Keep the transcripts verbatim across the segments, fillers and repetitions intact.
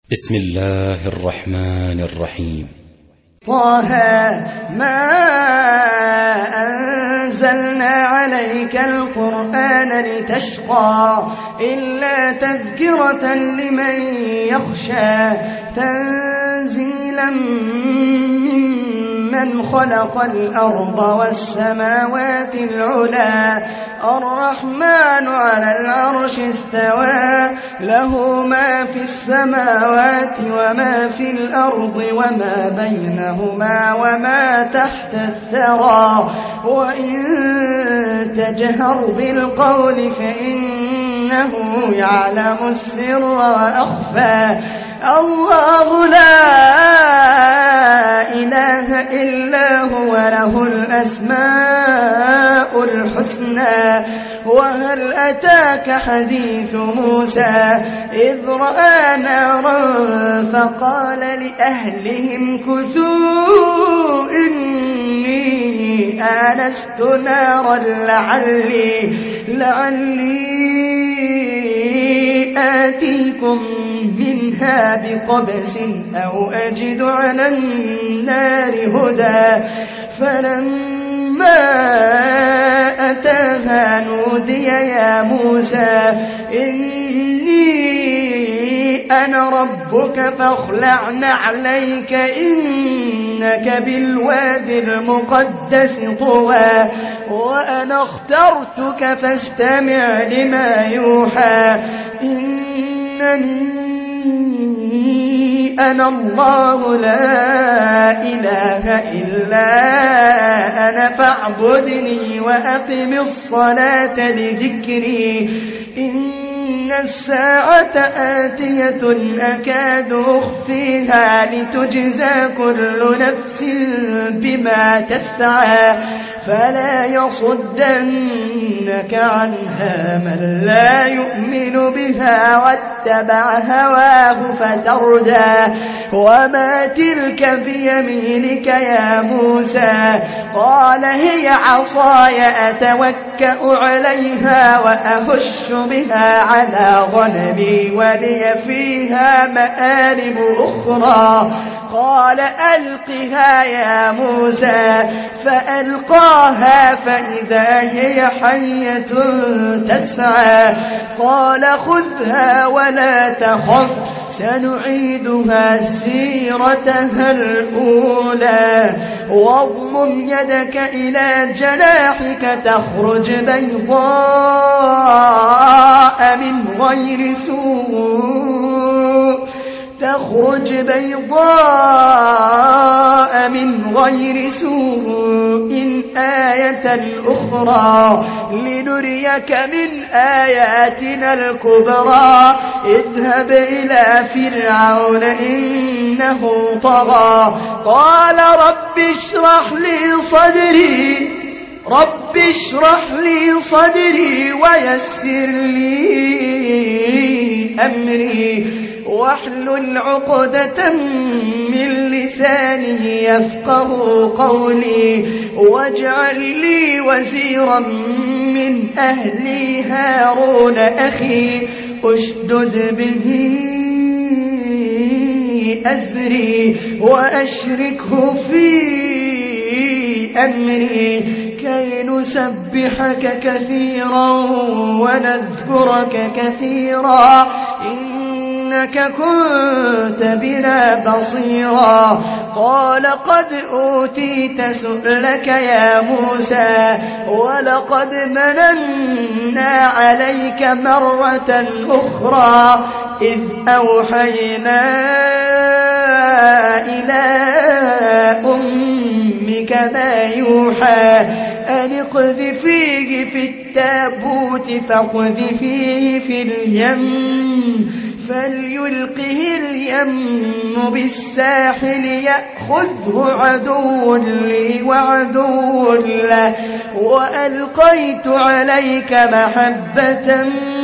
بسم الله الرحمن الرحيم. طه ما أنزلنا عليك القرآن لتشقى إلا تذكرة لمن يخشى تنزيلا ممن خلق الأرض والسماوات العلى الرحمن على العرش استوى له ما في السماوات وما في الأرض وما بينهما وما تحت الثرى وإن تجهر بالقول فإنه يعلم السر وأخفى الله لا إله إلا هو له الأسماء الحسنى وهل أتاك حديث موسى إذ رأى نارا فقال لأهلهم كثوا إني آنست نارا لعلي, لعلي آتيكم منها بقبس أو أجد على النار هدى فلما أتاها نودي يا موسى إني أنا ربك فاخلع نعليك إنك بالوادي المقدس طوى وأنا اخترتك فاستمع لما يوحى إنني أنا الله لا إله إلا أنا فاعبدني وأقم الصلاة لذكري إن الساعة آتية أكاد أخفيها لتجزى كل نفس بما تسعى فلا يصدنك عنها من لا يؤمن بها واتبع هواه فتردى وما تلك بيمينك يا موسى قال هي عصاي أتوكأ عليها وأهش بها على غنمي ولي فيها مآرب أخرى قال ألقها يا موسى فألقاها فإذا هي حية تسعى قال خذها ولا تخف سنعيدها سيرتها الأولى واضمم يدك إلى جناحك تخرج بيضاء من غير سوء تخرج بيضاء من غير سوء آية أخرى لنريك من آياتنا الكبرى اذهب إلى فرعون إنه طغى قال رب اشرح لي صدري رب اشرح لي صدري ويسر لي أمري واحلل عقدة من لساني يفقه قولي واجعل لي وزيرا من أهلي هارون أخي أشدد به أزري وأشركه في أمري كي نسبحك كثيرا ونذكرك كثيرا إنك كنت بنا بصيرا قال قد أوتيت سؤلك يا موسى ولقد مننا عليك مرة أخرى إذ أوحينا إلى أمك ما يوحى أن اقذفيه في التابوت فاقذفيه في اليم فليلقه اليم بالساحل يأخذه عدو لي وعدو له وألقيت عليك محبة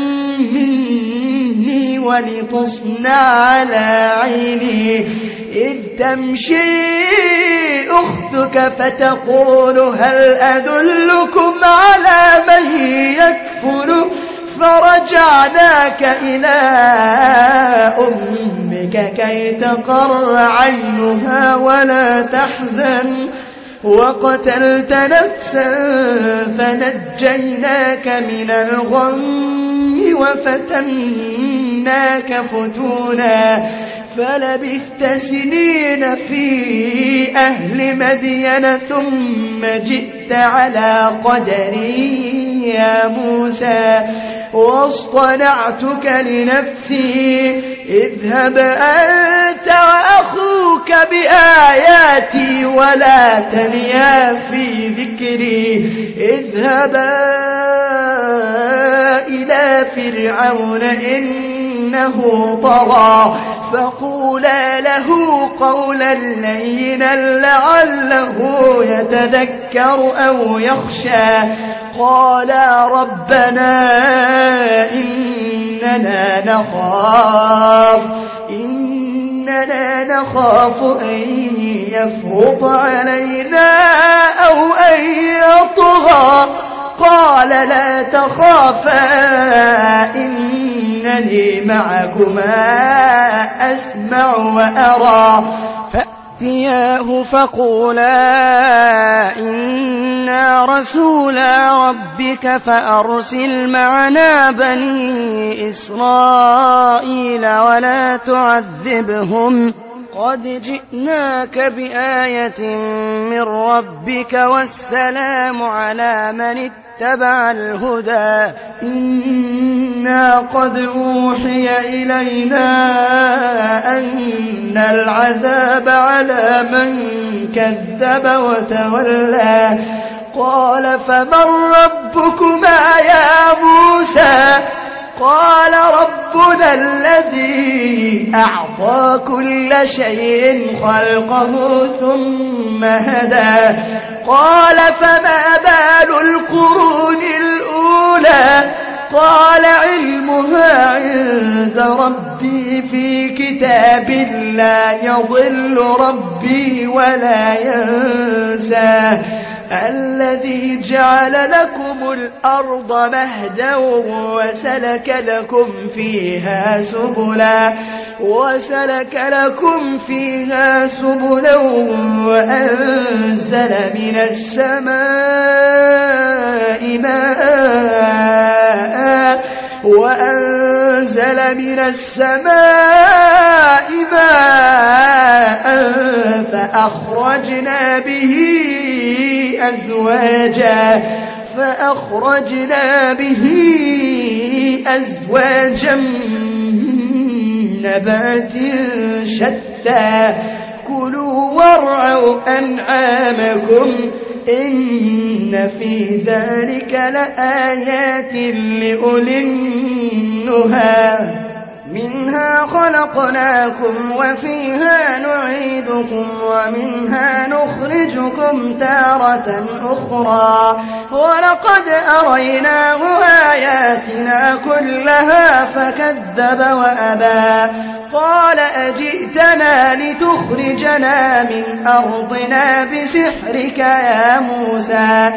مني ولتصنع على عيني إذ تمشي أختك فتقول هل أدلكم على من يكفر فرجعناك إلى أمك سحرك كي تقر عينها ولا تحزن وقتلت نفسا فنجيناك من الغم وفتناك فتونا فلبثت سنين في أهل مدين ثم جئت على قدري يا موسى واصطنعتك لنفسي اذهب أنت وأخوك بآياتي ولا تنيا في ذكري اذهبا إلى فرعون إنه طغى فقولا له قولا لينا لعله يتذكر أو يخشى قالا ربنا إننا نخاف إننا نخاف أن يفرط علينا أو أن يطغى قال لا تخافا إنني معكما أسمع وأرى فأتياه فقولا إنا رسولا ربك فأرسل معنا بني إسرائيل ولا تعذبهم قد جئناك بآية من ربك والسلام على من اتبع الهدى إنا قد أوحي إلينا أن العذاب على من كذب وتولى قال فمن ربكما يا موسى قال ربنا الذي أعطى كل شيء خلقه ثم هدى قال فما بال القرون الأولى قال علمها عند ربي في كتاب لا يضل ربي ولا ينسى الذي جعل لكم الأرض مهدا وسلك لكم فيها سبلا وسلك لكم فيها سبلا وأنزل من السماء ماء وأنزل من السماء ماء فأخرجنا به أزواجا فأخرجنا به أزواجا من نبات شتى كلوا وارعوا أنعامكم إن في ذلك لآيات لأولي النهى منها خلقناكم وفيها نعيدكم ومنها نخرجكم تارة أخرى ولقد أريناه آياتنا كلها فكذب وأبى قال أجئتنا لتخرجنا من أرضنا بسحرك يا موسى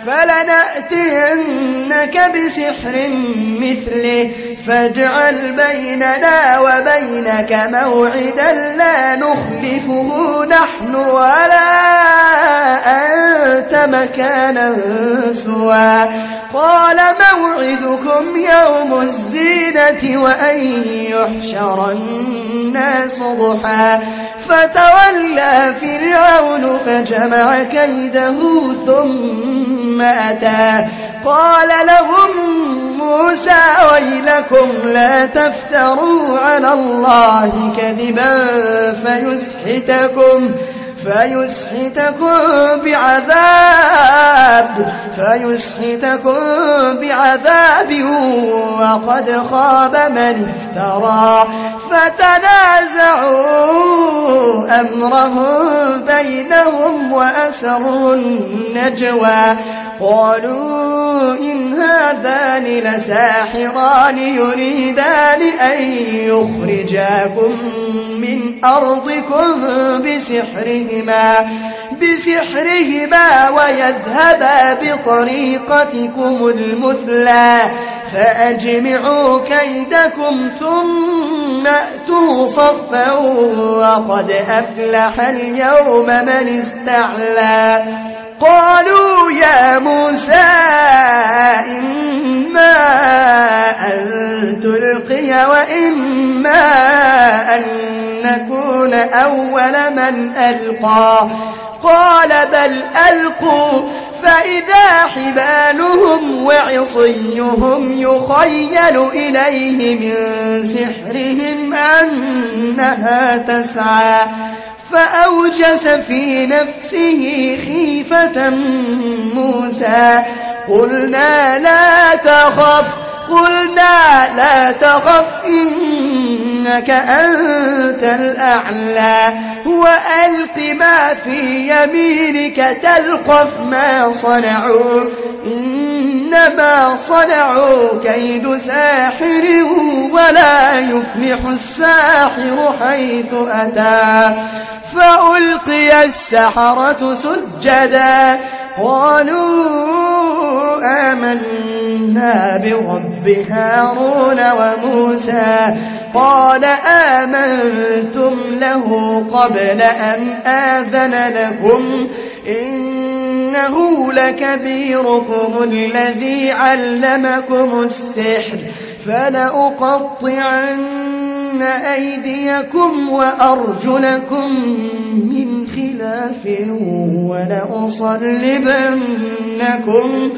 فلنأتينك بسحر مثله فاجعل بيننا وبينك موعدا لا نخلفه نحن ولا أنت مكانا سوى قال موعدكم يوم الزينة وأن يحشر الناس ضحى فتولى فرعون فجمع كيده ثم أتى قال لهم موسى ويلكم لا تفتروا على الله كذبا فيسحتكم فيسحتكم بعذاب فيسحتكم بعذاب وقد خاب من افترى فتنازعوا أمرهم بينهم وأسروا النجوى قالوا إن هذان لساحران يريدان أن يخرجاكم من أرضكم بسحرهما بسحرهما ويذهبا بطريقتكم المثلى فأجمعوا كيدكم ثم أتوا صفا وقد أفلح اليوم من استعلى قالوا يا موسى إما أن تلقي وإما أن نكون أول من ألقى قال بل ألقوا فإذا حبالهم وعصيهم يخيل إليه من سحرهم أنها تسعى فأوجس في نفسه خيفة موسى قلنا لا تخف قلنا لا تخف إنك أنت الأعلى وألق ما في يمينك تلقف ما صنعوا إنما صنعوا كيد ساحر ولا يفلح الساحر حيث أتى فألقي السحرة سجدا قالوا آمنا برب هارون وموسى قال آمنتم له قبل أن آذن لكم إنه لكبيركم الذي علمكم السحر فلأقطعن أيديكم وأرجلكم من خلاف ولأصلبنكم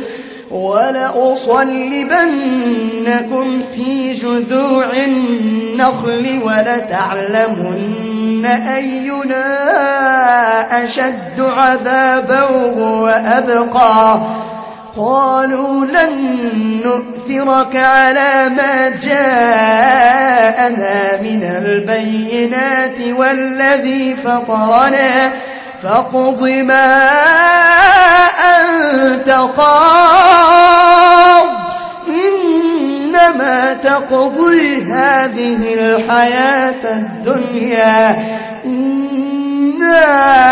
ولأصلبنكم في جذوع النخل ولتعلمن أينا أشد عذابا وأبقى قالوا لن نؤثرك على ما جاءنا من البينات والذي فطرنا فاقض ما أنت قاض إنما تقضي هذه الحياة الدنيا إنا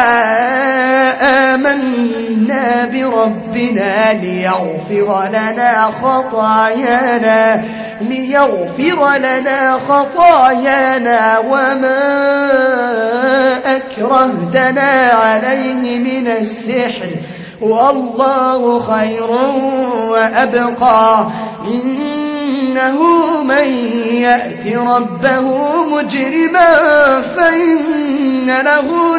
آمنا بربنا ليغفر لنا خطايانا ليغفر لنا خطايانا وما أكرهتنا عليه من السحر والله خير وأبقى إنه من يأت ربه مجرما فإن له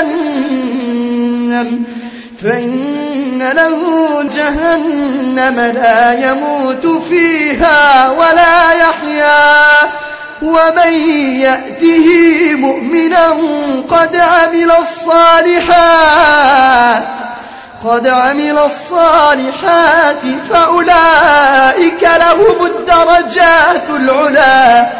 جهنم فإن له جهنم لا يموت فيها ولا يحيا ومن يأته مؤمنا قد عمل الصالحات قد عمل الصالحات فأولئك لهم الدرجات العلى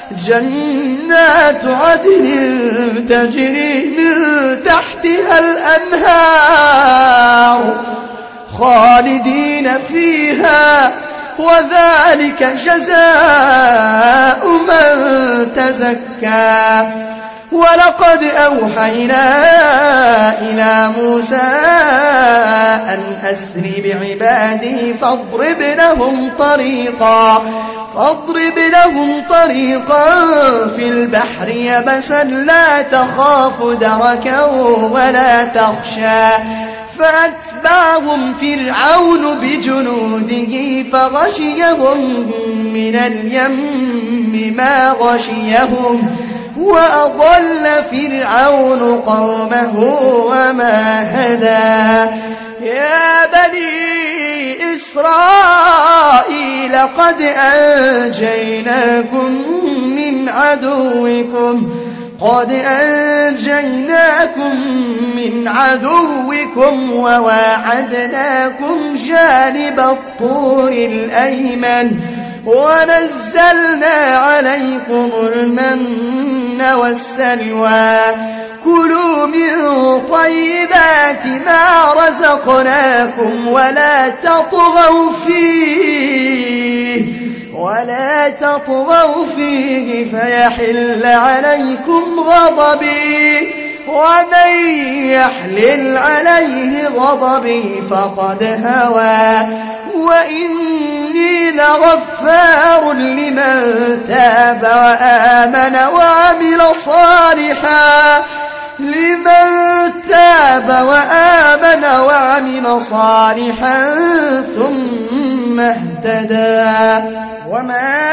جنات عدن تجري من تحتها الأنهار خالدين فيها وذلك جزاء من تزكى ولقد أوحينا إلى موسى أن أسر بعبادي فاضرب لهم طريقا فاضرب لهم طريقا في البحر يبسا لا تخاف دركا ولا تخشى فأتبعهم فرعون بجنوده فغشيهم من اليم ما غشيهم وأضل فرعون قومه وما هدى يا بني إسرائيل قد أنجيناكم من عدوكم قد أنجيناكم من عدوكم وواعدناكم جانب الطور الأيمن ونزلنا عليكم المن والسلوى كلوا من طيبات ما رزقناكم ولا تطغوا فيه ولا تطغوا فيه فيحل عليكم غضبي ومن يحلل عليه غضبي فقد هوى وإني لغفار لمن تاب وآمن وعمل صالحا لمن تاب وآمن وعمل صالحا ثم اهتدى. وما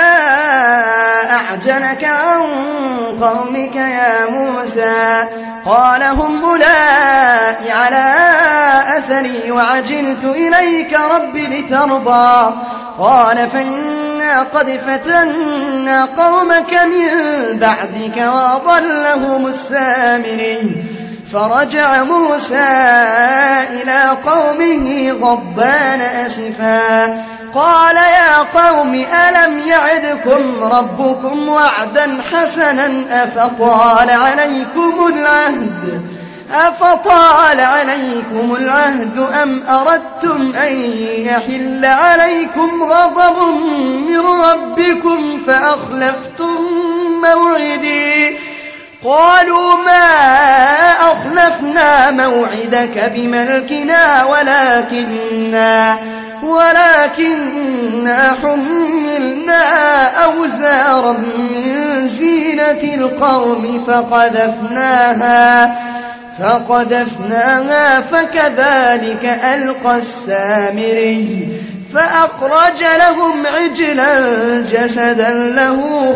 أعجلك عن قومك يا موسى قال هم أولئك على أثري وعجلت إليك رب لترضى قال فإنا قد فتنا قومك من بعدك وأضلهم السامري. فرجع موسى إلى قومه غضبان أسفا قال يا قوم ألم يعدكم ربكم وعدا حسنا أفطال عليكم العهد أفطال عليكم العهد أم أردتم أن يحل عليكم غضب من ربكم فأخلفتم موعدي. قالوا ما أخلفنا موعدك بملكنا ولكننا ولكننا حملنا أوزارا من زينة القوم فقذفناها فقذفناها فكذلك ألقى السامري فأخرج لهم عجلا جسدا له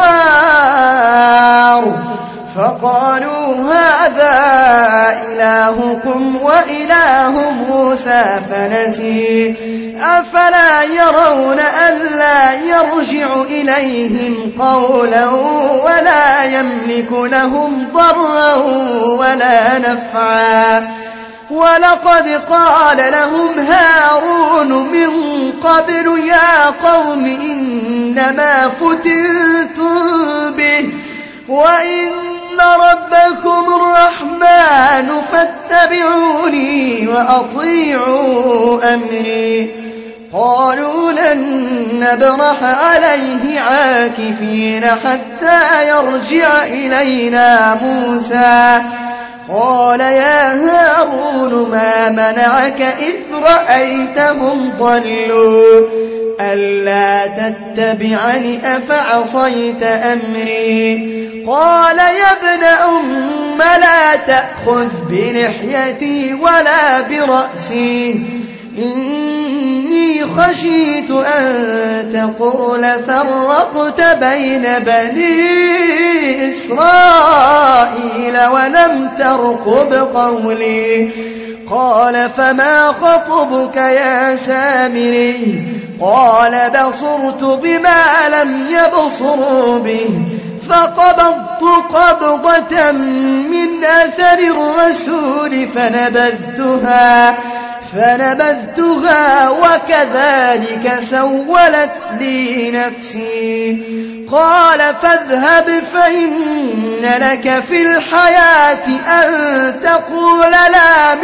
خوار فقالوا هذا إلهكم وإله موسى فنسي أفلا يرون ألا يرجع إليهم قولا ولا يملك لهم ضرا ولا نفعا. ولقد قال لهم هارون من قبل يا قوم إنما فتنتم به وإن ربكم الرحمن فاتبعوني وأطيعوا أمري. قالوا لن نبرح عليه عاكفين حتى يرجع إلينا موسى. قال يا هارون ما منعك إذ رأيتهم ضلوا ألا تتبعني أفعصيت أمري. قال يا ابن أم لا تأخذ بلحيتي ولا برأسي إني خشيت أن تقول فرقت بين بني إسرائيل ولم ترقب قولي. قال فما خطبك يا سامري قال بصرت بما لم يبصروا به فقبضت قبضة من أثر الرسول فنبذتها فنبذتها وكذلك سولت لي نفسي. قال فاذهب فإن لك في الحياة أن تقول لا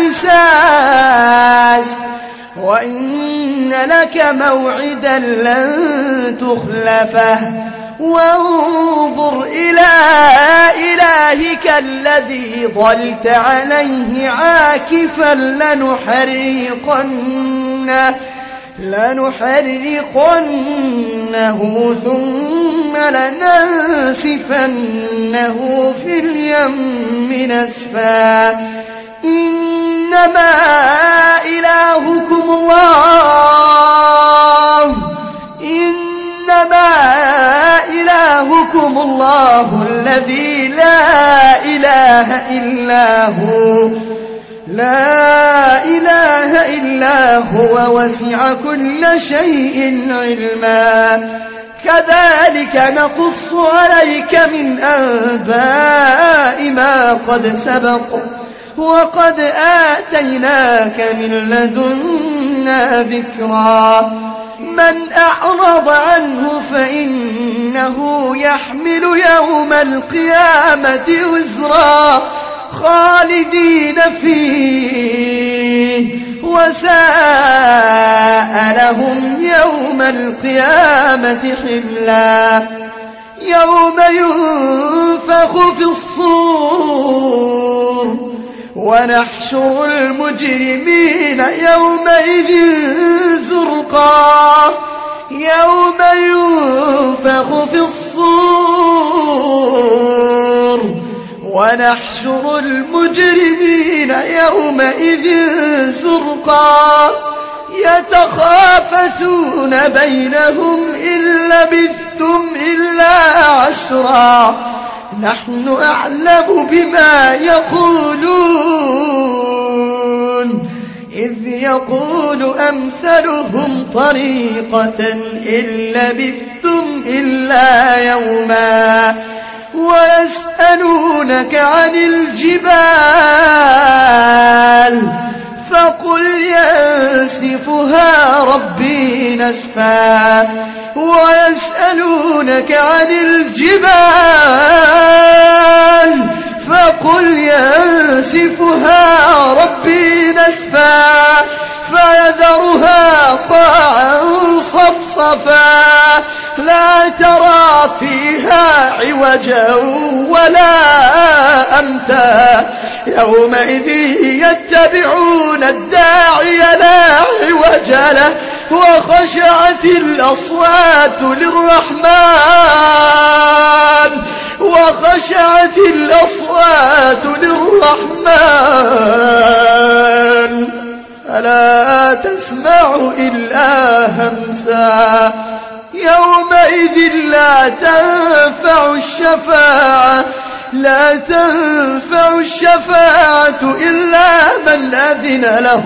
مساس وإن لك موعدا لن تخلفه وانظر إلى إلهك الذي ظلت عليه عاكفا لنحرقنه لنحرقنه ثم لننسفنه في اليم نسفا. إنما إلهكم الله إنما إلهكم الله الذي لا إله إلا هو لا إله إلا هو وسع كل شيء علما. كذلك نقص عليك من أنباء ما قد سبق وقد آتيناك من لدنا ذكرا. من أعرض عنه فإنه يحمل يوم القيامة وزرا خالدين فيه وساء لهم يوم القيامة حملا. يوم ينفخ في الصور ونحشر المجرمين يومئذ زرقا يوم ينفخ في الصور ونحشر المجرمين يومئذ زرقا يتخافتون بينهم إن لبثتم إلا عشرا نحن أعلم بما يقولون إذ يقول أمثلهم طريقة إن لبثتم إلا يوما ويسألونك عن الجبال فقل ينسفها ربي نسفا ويسألونك عن الجبال فقل ينسفها ربي نسفا فيذرها قاعا صفصفا لا ترى فيها عوجا ولا أمتا يومئذ يتبعون الداعي لا عوج له وخشعت الأصوات للرحمن وخشعت الأصوات للرحمن فلا تسمع إلا همسا يومئذ لا تنفع الشفاعة لا تنفع الشفاعة إلا من أذن له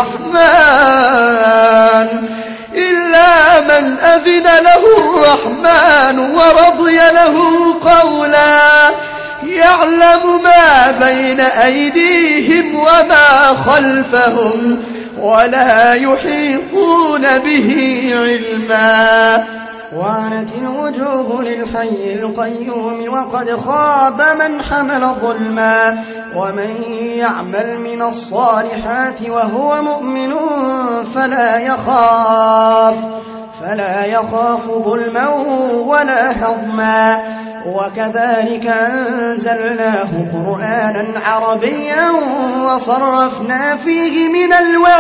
الرحمن إلا من أذن له الرحمن ورضي له قولا يعلم ما بين أيديهم وما خلفهم ولا يحيطون به علما وعنت الوجوه للحي القيوم وقد خاب من حمل ظلما ومن يعمل من الصالحات وهو مؤمن فلا يخاف فلا يخاف ظلما ولا هضما وكذلك أنزلناه قرآنا عربيا وصرفنا فيه من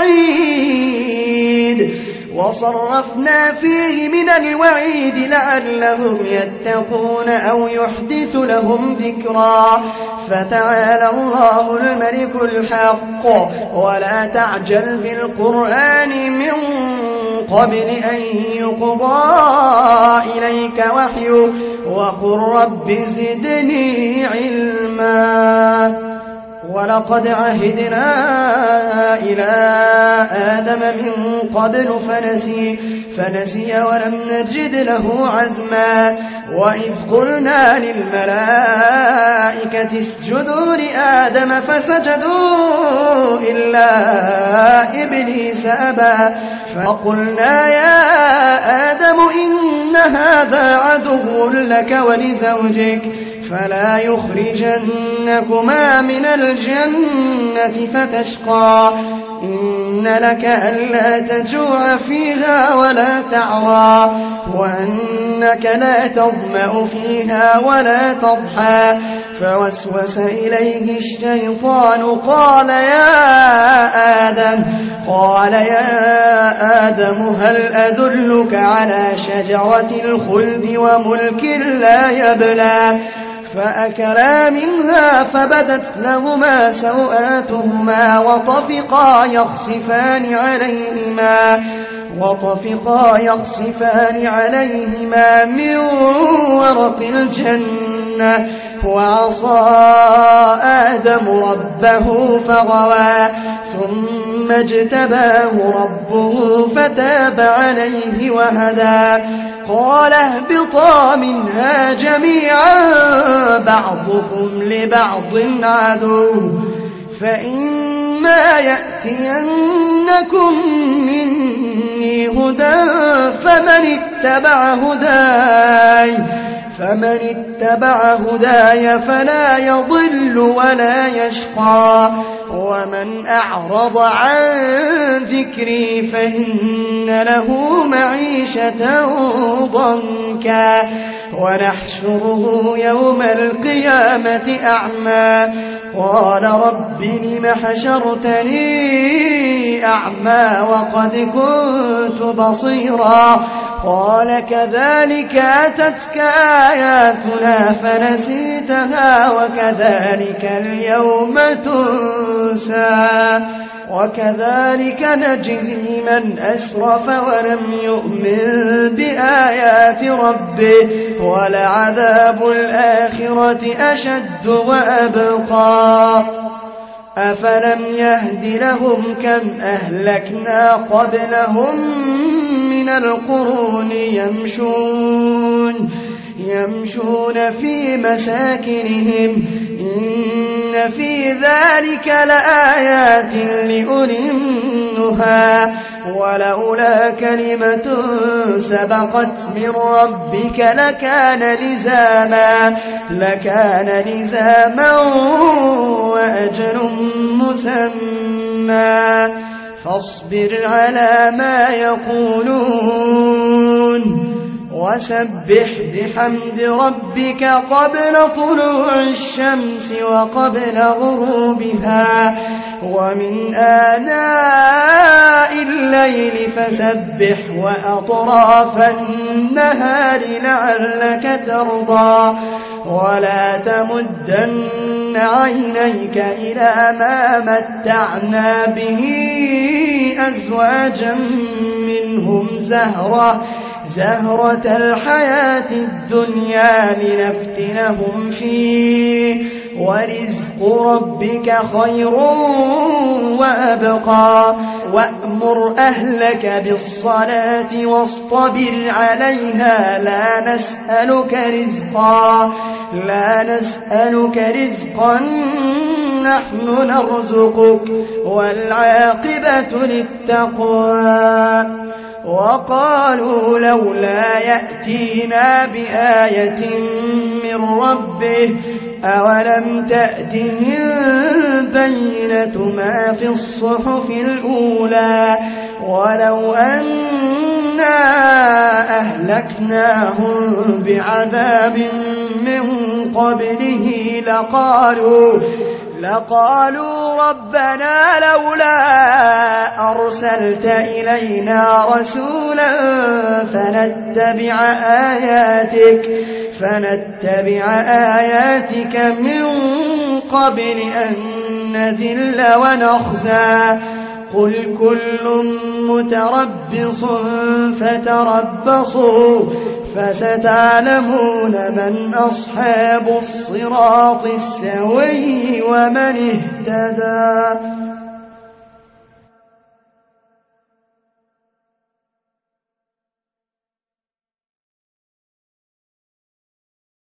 الوعيد وصرفنا فيه من الوعيد لعلهم يتقون أو يحدث لهم ذكرا فتعالى الله الملك الحق ولا تعجل بالقرآن من قبل أن يقضى إليك وحيه وقل رب زدني علما ولقد عهدنا إلى آدم من قبل فنسي فنسي ولم نجد له عزما وإذ قلنا للملائكة اسجدوا لآدم فسجدوا إلا إبليس أبى فقلنا يا آدم إن هذا عدو لك ولزوجك فلا يخرجنكما من الجنة فتشقى إن لك ألا تجوع فيها ولا تعرى وأنك لا تظمأ فيها ولا تضحى فوسوس إليه الشيطان قال يا آدم قال يا آدم هل أدلك على شجرة الخلد وملك لا يبلى فأكلا منها فبدت لهما سوآتهما وطفقا يخصفان عليهما وطفقا يخصفان عليهما من ورق الجنة وعصى آدم ربه فغوى ثم اجتباه ربه فتاب عليه وهدى قال اهبطا منها جميعا بعضكم لبعض عدو فإما يأتينكم مني هدى فمن اتبع هداي فمن اتبع هداي فلا يضل ولا يشقى ومن أعرض عن ذكري فإن له معيشة ضنكا ونحشره يوم القيامة أعمى قال رب لم حشرتني أعمى وقد كنت بصيرا قال كذلك أتتك آياتنا فنسيتها وكذلك اليوم تنسى وكذلك نجزي من أسرف ولم يؤمن بآيات ربه ولعذاب الآخرة أشد وأبقى أفلم يهد لهم كم أهلكنا قبلهم من القرون يمشون يمشون في مساكنهم إن في ذلك لآيات لأولي النهى ولولا كلمة سبقت من ربك لكان لزاما لكان لزاما وأجل مسمى فاصبر على ما يقولون وسبح بحمد ربك قبل طلوع الشمس وقبل غروبها ومن آناء الليل فسبح وأطراف النهار لعلك ترضى ولا تمدن عينيك إلى ما متعنا به أزواجا منهم زهرة زهرة الحياة الدنيا لنفتنهم فيه ورزق ربك خير وأبقى وأمر أهلك بالصلاة واصطبر عليها لا نسألك رزقا لا نسألك رزقا نحن نرزقك والعاقبة للتقوى وقالوا لولا يأتينا بآية من ربه أولم تأتهم بينة ما في الصحف الأولى ولو أنا أهلكناهم بعذاب من قبله لقالوا لقالوا ربنا لولا أرسلت إلينا رسولا فنتبع آياتك فنتبع آياتك من قبل أن نذل ونخزى قل كل متربص فتربصوا فستعلمون من أصحاب الصراط السوي ومن اهتدى.